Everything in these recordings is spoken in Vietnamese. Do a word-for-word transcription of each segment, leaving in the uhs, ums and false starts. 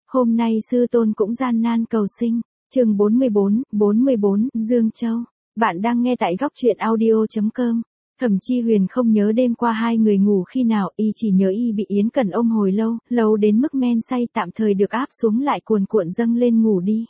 Hôm nay sư tôn cũng gian nan cầu sinh. Chương bốn mươi bốn, bốn mươi bốn, Dương Châu. Bạn đang nghe tại góc truyện audio chấm com. Thẩm Chi Huyền không nhớ đêm qua hai người ngủ khi nào, y chỉ nhớ y bị Yến Cẩn ôm hồi lâu, lâu đến mức men say tạm thời được áp xuống lại cuồn cuộn dâng lên ngủ đi.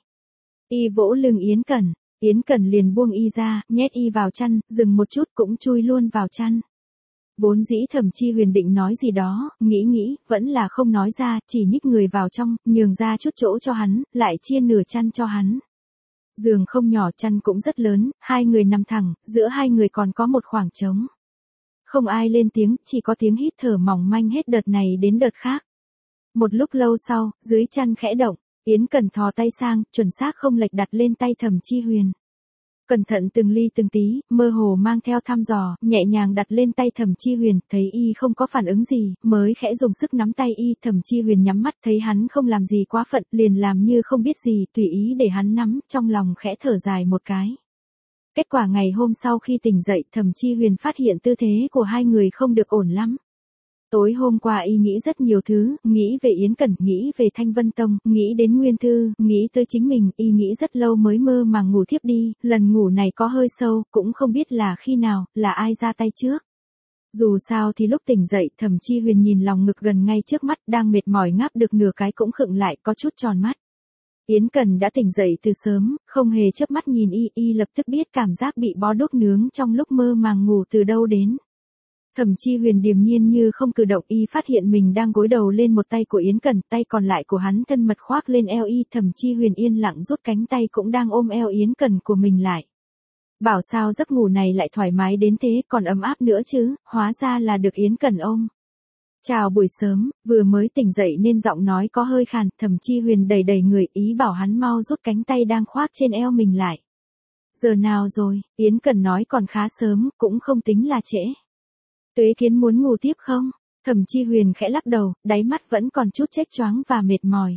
Y vỗ lưng Yến Cẩn, Yến Cẩn liền buông y ra, nhét y vào chăn, dừng một chút cũng chui luôn vào chăn. Vốn dĩ Thẩm Chi Huyền định nói gì đó, nghĩ nghĩ, vẫn là không nói ra, chỉ nhích người vào trong, nhường ra chút chỗ cho hắn, lại chia nửa chăn cho hắn. Giường không nhỏ, chăn cũng rất lớn, hai người nằm thẳng, giữa hai người còn có một khoảng trống. Không ai lên tiếng, chỉ có tiếng hít thở mỏng manh hết đợt này đến đợt khác. Một lúc lâu sau, dưới chăn khẽ động, Yến Cẩn thò tay sang, chuẩn xác không lệch đặt lên tay Thẩm Chi Huyền. Cẩn thận từng ly từng tí, mơ hồ mang theo thăm dò, nhẹ nhàng đặt lên tay Thẩm Chi Huyền, thấy y không có phản ứng gì, mới khẽ dùng sức nắm tay y. Thẩm Chi Huyền nhắm mắt thấy hắn không làm gì quá phận, liền làm như không biết gì, tùy ý để hắn nắm, trong lòng khẽ thở dài một cái. Kết quả ngày hôm sau khi tỉnh dậy, Thẩm Chi Huyền phát hiện tư thế của hai người không được ổn lắm. Tối hôm qua y nghĩ rất nhiều thứ, nghĩ về Yến Cẩn, nghĩ về Thanh Vân Tông, nghĩ đến Nguyên Thư, nghĩ tới chính mình, y nghĩ rất lâu mới mơ màng ngủ thiếp đi, lần ngủ này có hơi sâu, cũng không biết là khi nào, là ai ra tay trước. Dù sao thì lúc tỉnh dậy, Thẩm Chi Huyền nhìn lòng ngực gần ngay trước mắt, đang mệt mỏi ngáp được nửa cái cũng khựng lại, có chút tròn mắt. Yến Cẩn đã tỉnh dậy từ sớm, không hề chớp mắt nhìn y, y lập tức biết cảm giác bị bó đuốc nướng trong lúc mơ màng ngủ từ đâu đến. Thẩm Chi Huyền điềm nhiên như không cử động, y phát hiện mình đang gối đầu lên một tay của Yến Cẩn, tay còn lại của hắn thân mật khoác lên eo y. Thẩm Chi Huyền yên lặng rút cánh tay cũng đang ôm eo Yến Cẩn của mình lại. Bảo sao giấc ngủ này lại thoải mái đến thế, còn ấm áp nữa chứ, hóa ra là được Yến Cẩn ôm. Chào buổi sớm, vừa mới tỉnh dậy nên giọng nói có hơi khàn, Thẩm Chi Huyền đẩy đẩy người, ý bảo hắn mau rút cánh tay đang khoác trên eo mình lại. Giờ nào rồi? Yến Cẩn nói còn khá sớm, cũng không tính là trễ. Tuế Kiến muốn ngủ tiếp không? Thẩm Chi Huyền khẽ lắc đầu, đáy mắt vẫn còn chút chếch choáng và mệt mỏi.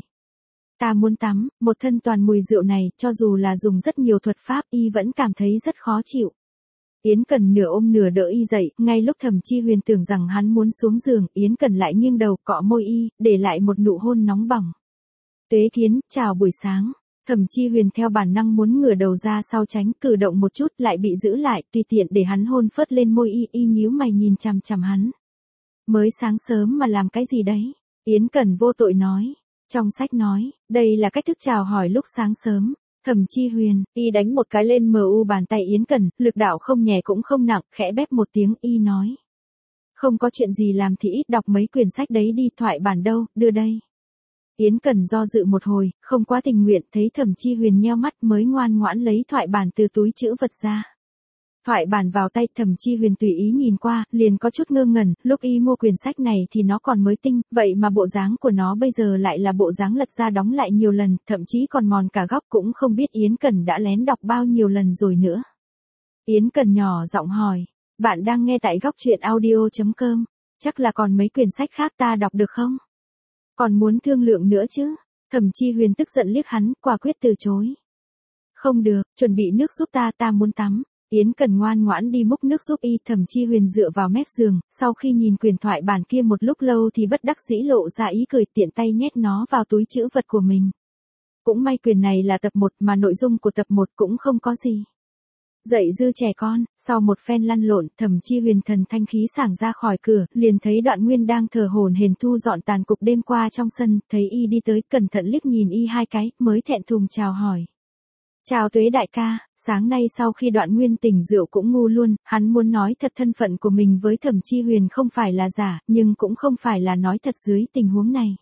Ta muốn tắm, một thân toàn mùi rượu này, cho dù là dùng rất nhiều thuật pháp, y vẫn cảm thấy rất khó chịu. Yến Cẩn nửa ôm nửa đỡ y dậy, ngay lúc Thẩm Chi Huyền tưởng rằng hắn muốn xuống giường, Yến Cẩn lại nghiêng đầu cọ môi y, để lại một nụ hôn nóng bỏng. Tuế Kiến, chào buổi sáng. Thẩm Chi Huyền theo bản năng muốn ngửa đầu ra sau tránh, cử động một chút lại bị giữ lại, tùy tiện để hắn hôn phớt lên môi y, y nhíu mày nhìn chằm chằm hắn. Mới sáng sớm mà làm cái gì đấy? Yến Cẩn vô tội nói. Trong sách nói, đây là cách thức chào hỏi lúc sáng sớm. Thẩm Chi Huyền, y đánh một cái lên mu bàn tay Yến Cẩn, lực đạo không nhẹ cũng không nặng, khẽ bép một tiếng, y nói. Không có chuyện gì làm thì ít đọc mấy quyển sách đấy đi, thoại bản đâu, đưa đây. Yến Cẩn do dự một hồi, không quá tình nguyện, thấy Thẩm Chi Huyền nheo mắt mới ngoan ngoãn lấy thoại bản từ túi trữ vật ra. Thoại bản vào tay, Thẩm Chi Huyền tùy ý nhìn qua, liền có chút ngơ ngẩn, lúc y mua quyển sách này thì nó còn mới tinh, vậy mà bộ dáng của nó bây giờ lại là bộ dáng lật ra đóng lại nhiều lần, thậm chí còn mòn cả góc, cũng không biết Yến Cẩn đã lén đọc bao nhiêu lần rồi nữa. Yến Cẩn nhỏ giọng hỏi, bạn đang nghe tại góc truyện audio chấm com, chắc là còn mấy quyển sách khác ta đọc được không? Còn muốn thương lượng nữa chứ? Thẩm Chi Huyền tức giận liếc hắn, quả quyết từ chối. Không được, chuẩn bị nước giúp ta, ta muốn tắm. Yến Cẩn ngoan ngoãn đi múc nước giúp y. Thẩm Chi Huyền dựa vào mép giường, sau khi nhìn quyển thoại bản kia một lúc lâu thì bất đắc dĩ lộ ra ý cười, tiện tay nhét nó vào túi trữ vật của mình. Cũng may quyển này là tập một mà nội dung của tập một cũng không có gì dạy dư trẻ con. Sau một phen lăn lộn, Thẩm Chi Huyền thần thanh khí sảng ra khỏi cửa, liền thấy Đoạn Nguyên đang thở hổn hển thu dọn tàn cục đêm qua trong sân, thấy y đi tới, cẩn thận liếc nhìn y hai cái, mới thẹn thùng chào hỏi. Chào Tuế đại ca, sáng nay sau khi Đoạn Nguyên tỉnh rượu cũng ngu luôn, hắn muốn nói thật thân phận của mình với Thẩm Chi Huyền không phải là giả, nhưng cũng không phải là nói thật dưới tình huống này.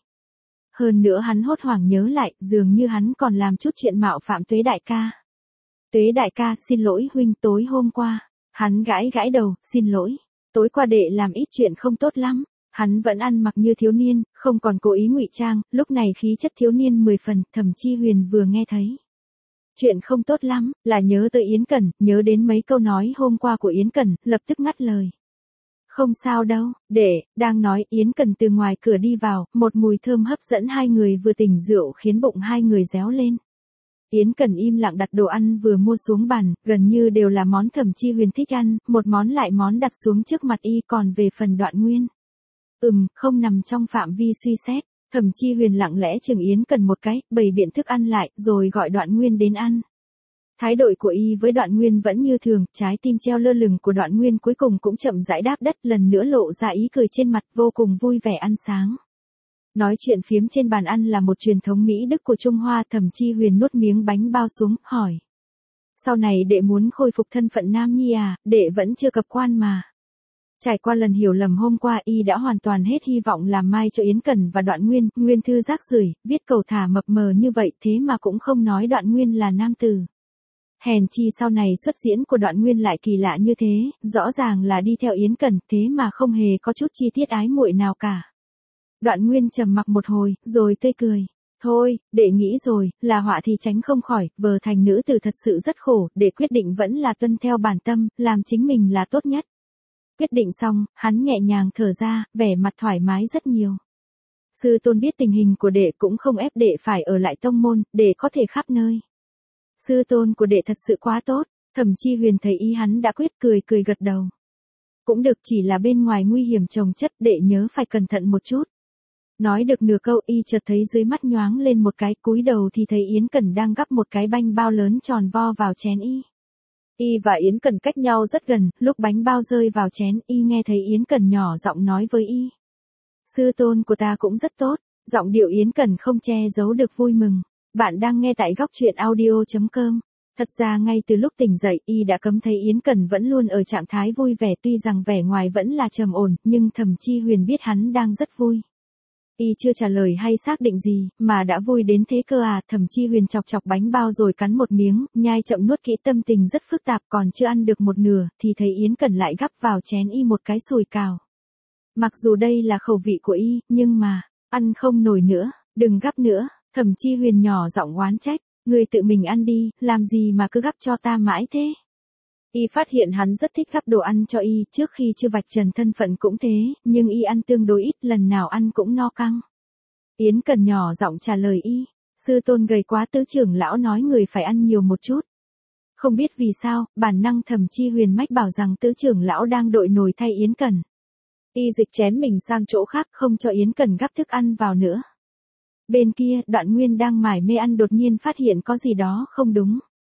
Hơn nữa hắn hốt hoảng nhớ lại, dường như hắn còn làm chút chuyện mạo phạm Tuế đại ca. Tuế đại ca, xin lỗi huynh, tối hôm qua. Hắn gãi gãi đầu, xin lỗi. Tối qua đệ làm ít chuyện không tốt lắm. Hắn vẫn ăn mặc như thiếu niên, không còn cố ý ngụy trang, lúc này khí chất thiếu niên mười phần. Thẩm Chi Huyền vừa nghe thấy chuyện không tốt lắm, là nhớ tới Yến Cẩn, nhớ đến mấy câu nói hôm qua của Yến Cẩn, lập tức ngắt lời. Không sao đâu, đệ, đang nói Yến Cẩn từ ngoài cửa đi vào, một mùi thơm hấp dẫn hai người vừa tỉnh rượu khiến bụng hai người réo lên. Yến Cẩn im lặng đặt đồ ăn vừa mua xuống bàn, gần như đều là món Thẩm Chi Huyền thích ăn, một món lại món đặt xuống trước mặt y. Còn về phần Đoạn Nguyên, ừm, không nằm trong phạm vi suy xét. Thẩm Chi Huyền lặng lẽ chừng Yến Cần một cái, bày biện thức ăn lại, rồi gọi Đoạn Nguyên đến ăn. Thái độ của y với Đoạn Nguyên vẫn như thường, trái tim treo lơ lửng của Đoạn Nguyên cuối cùng cũng chậm rãi đáp đất, lần nữa lộ ra ý cười trên mặt, vô cùng vui vẻ ăn sáng. Nói chuyện phiếm trên bàn ăn là một truyền thống Mỹ Đức của Trung Hoa. Thẩm Chi Huyền nuốt miếng bánh bao xuống, hỏi. Sau này đệ muốn khôi phục thân phận nam nhi à, đệ vẫn chưa cập quan mà. Trải qua lần hiểu lầm hôm qua, y đã hoàn toàn hết hy vọng làm mai cho Yến Cần và Đoạn Nguyên. Nguyên thư rác rưởi, viết cầu thả mập mờ như vậy thế mà cũng không nói Đoạn Nguyên là nam tử. Hèn chi sau này xuất diễn của Đoạn Nguyên lại kỳ lạ như thế, rõ ràng là đi theo Yến Cần, thế mà không hề có chút chi tiết ái muội nào cả. Đoạn Nguyên trầm mặc một hồi, rồi tươi cười. Thôi, đệ nghĩ rồi, là họa thì tránh không khỏi, vờ thành nữ tử thật sự rất khổ, đệ quyết định vẫn là tuân theo bản tâm, làm chính mình là tốt nhất. Quyết định xong, hắn nhẹ nhàng thở ra, vẻ mặt thoải mái rất nhiều. Sư tôn biết tình hình của đệ cũng không ép đệ phải ở lại tông môn, đệ có thể khắp nơi. Sư tôn của đệ thật sự quá tốt. Thẩm Chi Huyền thấy ý hắn đã quyết, cười cười gật đầu. Cũng được, chỉ là bên ngoài nguy hiểm chồng chất, đệ nhớ phải cẩn thận một chút. Nói được nửa câu, y chợt thấy dưới mắt nhoáng lên một cái, cúi đầu thì thấy Yến Cần đang gắp một cái bánh bao lớn tròn vo vào chén y. Y và Yến Cần cách nhau rất gần, lúc bánh bao rơi vào chén, y nghe thấy Yến Cần nhỏ giọng nói với y. Sư tôn của ta cũng rất tốt. Giọng điệu Yến Cần không che giấu được vui mừng. Bạn đang nghe tại góc truyện audio chấm com. Thật ra ngay từ lúc tỉnh dậy, y đã cấm thấy Yến Cần vẫn luôn ở trạng thái vui vẻ, tuy rằng vẻ ngoài vẫn là trầm ổn, nhưng Thẩm Chi Huyền biết hắn đang rất vui. Y chưa trả lời hay xác định gì, mà đã vui đến thế cơ à. Thẩm Chi Huyền chọc chọc bánh bao rồi cắn một miếng, nhai chậm nuốt kỹ, tâm tình rất phức tạp, còn chưa ăn được một nửa, thì thấy Yến Cần lại gắp vào chén y một cái sùi cào. Mặc dù đây là khẩu vị của y, nhưng mà, ăn không nổi nữa, đừng gắp nữa. Thẩm Chi Huyền nhỏ giọng oán trách, ngươi tự mình ăn đi, làm gì mà cứ gắp cho ta mãi thế. Y phát hiện hắn rất thích gắp đồ ăn cho y, trước khi chưa vạch trần thân phận cũng thế, nhưng y ăn tương đối ít, lần nào ăn cũng no căng. Yến Cần nhỏ giọng trả lời y, sư tôn gầy quá, tứ trưởng lão nói người phải ăn nhiều một chút. Không biết vì sao, bản năng Thẩm Chi Huyền mách bảo rằng tứ trưởng lão đang đội nồi thay Yến Cần. Y dịch chén mình sang chỗ khác, không cho Yến Cần gắp thức ăn vào nữa. Bên kia, Đoạn Nguyên đang mải mê ăn đột nhiên phát hiện có gì đó không đúng.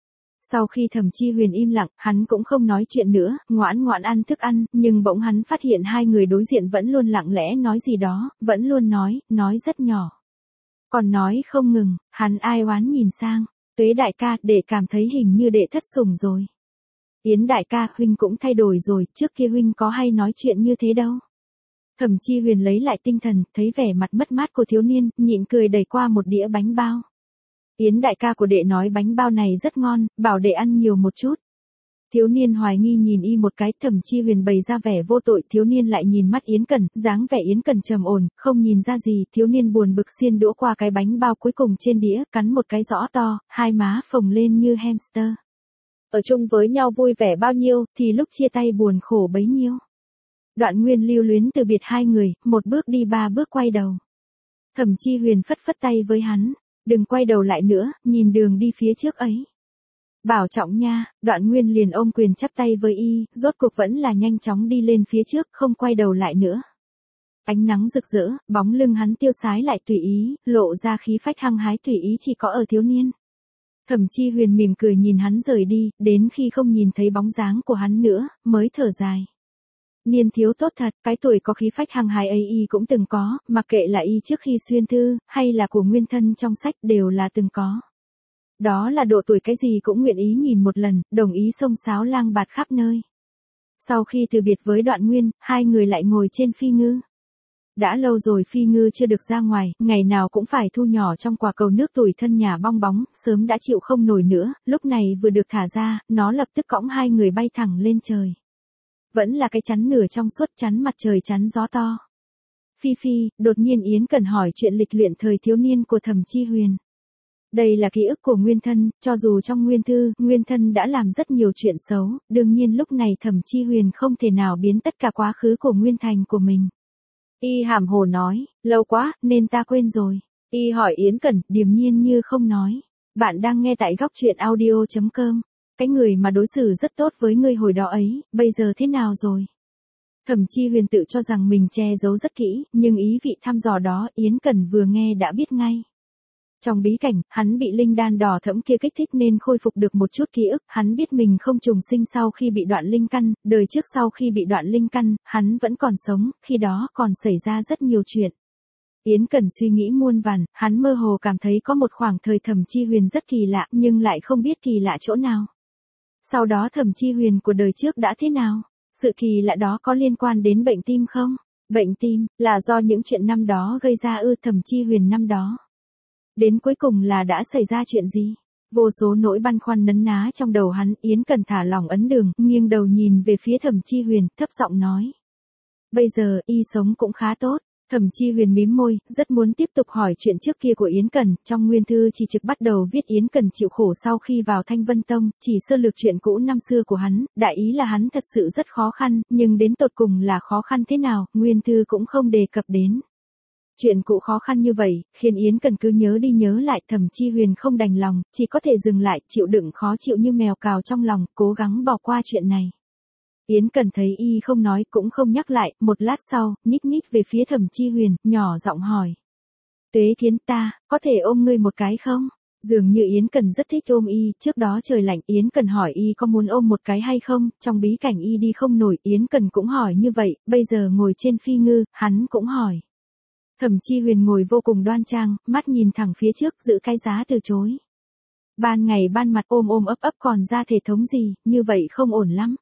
Sau khi Thẩm Chi Huyền im lặng, hắn cũng không nói chuyện nữa, ngoãn ngoãn ăn thức ăn, nhưng bỗng hắn phát hiện hai người đối diện vẫn luôn lặng lẽ nói gì đó, vẫn luôn nói, nói rất nhỏ. Còn nói không ngừng, hắn ai oán nhìn sang, Tuế đại ca, đệ cảm thấy hình như đệ thất sủng rồi. Yến đại ca, huynh cũng thay đổi rồi, trước kia huynh có hay nói chuyện như thế đâu. Thẩm Chi Huyền lấy lại tinh thần, thấy vẻ mặt mất mát của thiếu niên, nhịn cười đẩy qua một đĩa bánh bao. Yến đại ca của đệ nói bánh bao này rất ngon, bảo đệ ăn nhiều một chút. Thiếu niên hoài nghi nhìn y một cái, Thẩm Chi Huyền bày ra vẻ vô tội, thiếu niên lại nhìn mắt Yến Cần, dáng vẻ Yến Cần trầm ổn, không nhìn ra gì, thiếu niên buồn bực xiên đũa qua cái bánh bao cuối cùng trên đĩa, cắn một cái rõ to, hai má phồng lên như hamster. Ở chung với nhau vui vẻ bao nhiêu, thì lúc chia tay buồn khổ bấy nhiêu. Đoạn Nguyên lưu luyến từ biệt hai người, một bước đi ba bước quay đầu. Thẩm Chi Huyền phất phất tay với hắn, đừng quay đầu lại nữa, nhìn đường đi phía trước ấy. Bảo trọng nha. Đoạn Nguyên liền ôm quyền chắp tay với y, rốt cuộc vẫn là nhanh chóng đi lên phía trước, không quay đầu lại nữa. Ánh nắng rực rỡ, bóng lưng hắn tiêu sái lại tùy ý, lộ ra khí phách hăng hái tùy ý chỉ có ở thiếu niên. Thẩm Chi Huyền mỉm cười nhìn hắn rời đi, đến khi không nhìn thấy bóng dáng của hắn nữa, mới thở dài. Niên thiếu tốt thật, cái tuổi có khí phách hăng hái ấy y cũng từng có, mặc kệ là y trước khi xuyên thư, hay là của nguyên thân trong sách đều là từng có. Đó là độ tuổi cái gì cũng nguyện ý nhìn một lần, đồng ý xông xáo lang bạt khắp nơi. Sau khi từ biệt với Đoạn Nguyên, hai người lại ngồi trên phi ngư. Đã lâu rồi phi ngư chưa được ra ngoài, ngày nào cũng phải thu nhỏ trong quả cầu nước tủi thân nhà bong bóng, sớm đã chịu không nổi nữa, lúc này vừa được thả ra, nó lập tức cõng hai người bay thẳng lên trời. Vẫn là cái chắn nửa trong suốt, chắn mặt trời chắn gió to. Phi Phi, đột nhiên Yến Cần hỏi chuyện lịch luyện thời thiếu niên của Thẩm Chi Huyền. Đây là ký ức của nguyên thân, cho dù trong nguyên thư, nguyên thân đã làm rất nhiều chuyện xấu, đương nhiên lúc này Thẩm Chi Huyền không thể nào biến tất cả quá khứ của nguyên thành của mình. Y hàm hồ nói, lâu quá, nên ta quên rồi. Y hỏi Yến Cần, điềm nhiên như không nói. Bạn đang nghe tại góc truyện audio chấm com. Cái người mà đối xử rất tốt với ngươi hồi đó ấy, bây giờ thế nào rồi? Thẩm Chi Huyền tự cho rằng mình che giấu rất kỹ, nhưng ý vị thăm dò đó Yến Cần vừa nghe đã biết ngay. Trong bí cảnh, hắn bị linh đan đỏ thẫm kia kích thích nên khôi phục được một chút ký ức, hắn biết mình không trùng sinh sau khi bị đoạn linh căn, đời trước sau khi bị đoạn linh căn, hắn vẫn còn sống, khi đó còn xảy ra rất nhiều chuyện. Yến Cần suy nghĩ muôn vàn, hắn mơ hồ cảm thấy có một khoảng thời Thẩm Chi Huyền rất kỳ lạ, nhưng lại không biết kỳ lạ chỗ nào. Sau đó Thẩm Chi Huyền của đời trước đã thế nào? Sự kỳ lạ đó có liên quan đến bệnh tim không? Bệnh tim, là do những chuyện năm đó gây ra ư? Thẩm Chi Huyền năm đó. Đến cuối cùng là đã xảy ra chuyện gì? Vô số nỗi băn khoăn nấn ná trong đầu hắn, Yến Cần thả lỏng ấn đường, nghiêng đầu nhìn về phía Thẩm Chi Huyền, thấp giọng nói. Bây giờ, y sống cũng khá tốt. Thẩm Chi Huyền mím môi, rất muốn tiếp tục hỏi chuyện trước kia của Yến Cần, trong nguyên thư chỉ trực bắt đầu viết Yến Cần chịu khổ sau khi vào Thanh Vân Tông, chỉ sơ lược chuyện cũ năm xưa của hắn, đại ý là hắn thật sự rất khó khăn, nhưng đến tột cùng là khó khăn thế nào, nguyên thư cũng không đề cập đến. Chuyện cũ khó khăn như vậy, khiến Yến Cần cứ nhớ đi nhớ lại, Thẩm Chi Huyền không đành lòng, chỉ có thể dừng lại, chịu đựng khó chịu như mèo cào trong lòng, cố gắng bỏ qua chuyện này. Yến Cần thấy y không nói cũng không nhắc lại, một lát sau, nhích nhích về phía Thẩm Chi Huyền, nhỏ giọng hỏi. Tuế Thiến ta, có thể ôm ngươi một cái không? Dường như Yến Cần rất thích ôm y, trước đó trời lạnh Yến Cần hỏi y có muốn ôm một cái hay không, trong bí cảnh y đi không nổi, Yến Cần cũng hỏi như vậy, bây giờ ngồi trên phi ngư, hắn cũng hỏi. Thẩm Chi Huyền ngồi vô cùng đoan trang, mắt nhìn thẳng phía trước, giữ cái giá từ chối. Ban ngày ban mặt ôm ôm ấp ấp còn ra thể thống gì, như vậy không ổn lắm.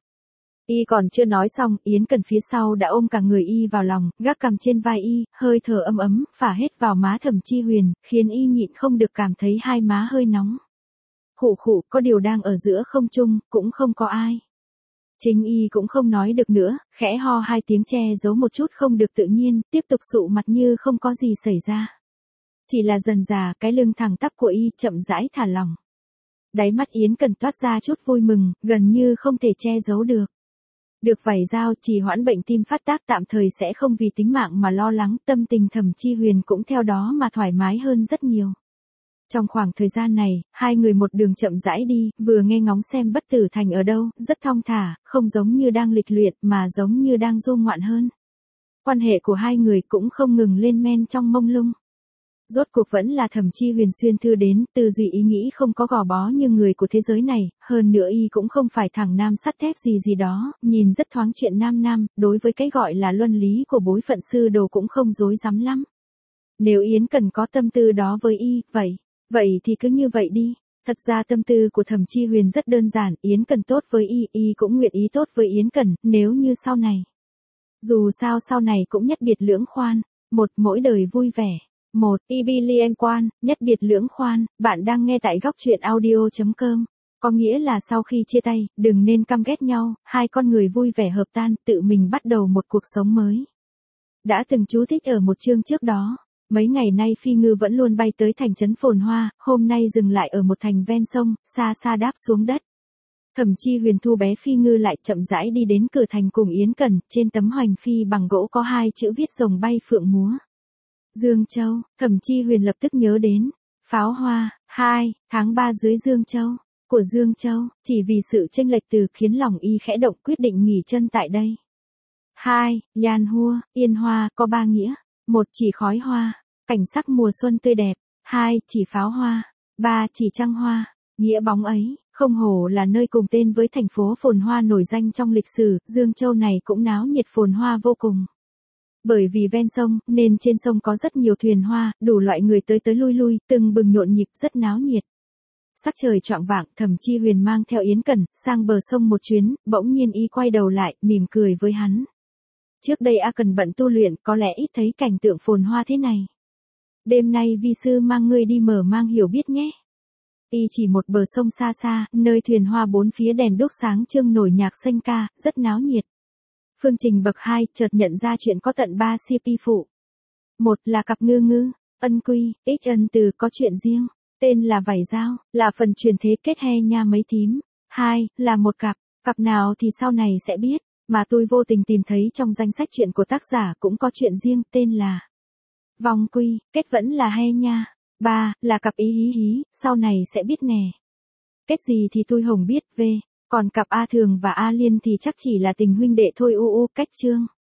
Y còn chưa nói xong, Yến Cần phía sau đã ôm cả người y vào lòng, gác cằm trên vai y, hơi thở ấm ấm, phả hết vào má Thẩm Chi Huyền, khiến y nhịn không được cảm thấy hai má hơi nóng. Khụ khụ, có điều đang ở giữa không trung, cũng không có ai. Chính y cũng không nói được nữa, khẽ ho hai tiếng che giấu một chút không được tự nhiên, tiếp tục sụ mặt như không có gì xảy ra. Chỉ là dần dà cái lưng thẳng tắp của y chậm rãi thả lỏng. Đáy mắt Yến Cần toát ra chút vui mừng, gần như không thể che giấu được. Được vảy dao trì hoãn bệnh tim phát tác tạm thời sẽ không vì tính mạng mà lo lắng, tâm tình Thẩm Chi Huyền cũng theo đó mà thoải mái hơn rất nhiều. Trong khoảng thời gian này, hai người một đường chậm rãi đi, vừa nghe ngóng xem Bất Tử Thành ở đâu, rất thong thả, không giống như đang lịch luyện mà giống như đang du ngoạn hơn. Quan hệ của hai người cũng không ngừng lên men trong mông lung. Rốt cuộc vẫn là Thẩm Chi Huyền xuyên thư đến, tư duy ý nghĩ không có gò bó như người của thế giới này, hơn nữa y cũng không phải thằng nam sắt thép gì gì đó, nhìn rất thoáng chuyện nam nam, đối với cái gọi là luân lý của bối phận sư đồ cũng không dối dám lắm. Nếu Yến Cần có tâm tư đó với y, vậy, vậy thì cứ như vậy đi. Thật ra tâm tư của Thẩm Chi Huyền rất đơn giản, Yến Cần tốt với y, y cũng nguyện ý tốt với Yến Cần, nếu như sau này. Dù sao sau này cũng nhất biệt lưỡng khoan, một mỗi đời vui vẻ. Một, i bê liên quan, nhất biệt lưỡng khoan, bạn đang nghe tại góc truyện audio chấm com. Có nghĩa là sau khi chia tay, đừng nên căm ghét nhau, hai con người vui vẻ hợp tan, tự mình bắt đầu một cuộc sống mới. Đã từng chú thích ở một chương trước đó, mấy ngày nay phi ngư vẫn luôn bay tới thành trấn phồn hoa, hôm nay dừng lại ở một thành ven sông, xa xa đáp xuống đất. Thẩm Chi Huyền thu bé phi ngư lại chậm rãi đi đến cửa thành cùng Yến Cần, trên tấm hoành phi bằng gỗ có hai chữ viết rồng bay phượng múa. Dương Châu, Thẩm Chi Huyền lập tức nhớ đến, pháo hoa, hai, tháng ba dưới Dương Châu, của Dương Châu, chỉ vì sự chênh lệch từ khiến lòng y khẽ động quyết định nghỉ chân tại đây. Hai, Yan Hua, Yên Hoa, có ba nghĩa, một chỉ khói hoa, cảnh sắc mùa xuân tươi đẹp, hai, chỉ pháo hoa, ba, chỉ trăng hoa, nghĩa bóng ấy, không hổ là nơi cùng tên với thành phố phồn hoa nổi danh trong lịch sử, Dương Châu này cũng náo nhiệt phồn hoa vô cùng. Bởi vì ven sông, nên trên sông có rất nhiều thuyền hoa, đủ loại người tới tới lui lui, từng bừng nhộn nhịp rất náo nhiệt. Sắc trời choạng vạng, Thẩm Chi Huyền mang theo Yến Cần, sang bờ sông một chuyến, bỗng nhiên y quay đầu lại, mỉm cười với hắn. Trước đây A Cần bận tu luyện, có lẽ ít thấy cảnh tượng phồn hoa thế này. Đêm nay vi sư mang ngươi đi mở mang hiểu biết nhé. Y chỉ một bờ sông xa xa, nơi thuyền hoa bốn phía đèn đuốc sáng trưng nổi nhạc xanh ca, rất náo nhiệt. Phương trình bậc hai chợt nhận ra chuyện có tận ba xê pê phụ. Một là cặp ngư ngư, ân quy, ích ân từ có chuyện riêng, tên là vảy dao, là phần truyền thế kết he nha mấy thím. Hai là một cặp, cặp nào thì sau này sẽ biết, mà tôi vô tình tìm thấy trong danh sách chuyện của tác giả cũng có chuyện riêng, tên là vòng quy, kết vẫn là he nha. Ba là cặp ý hí hí, sau này sẽ biết nè. Kết gì thì tôi hồng biết, về. Còn cặp A Thường và A Liên thì chắc chỉ là tình huynh đệ thôi u u cách chương.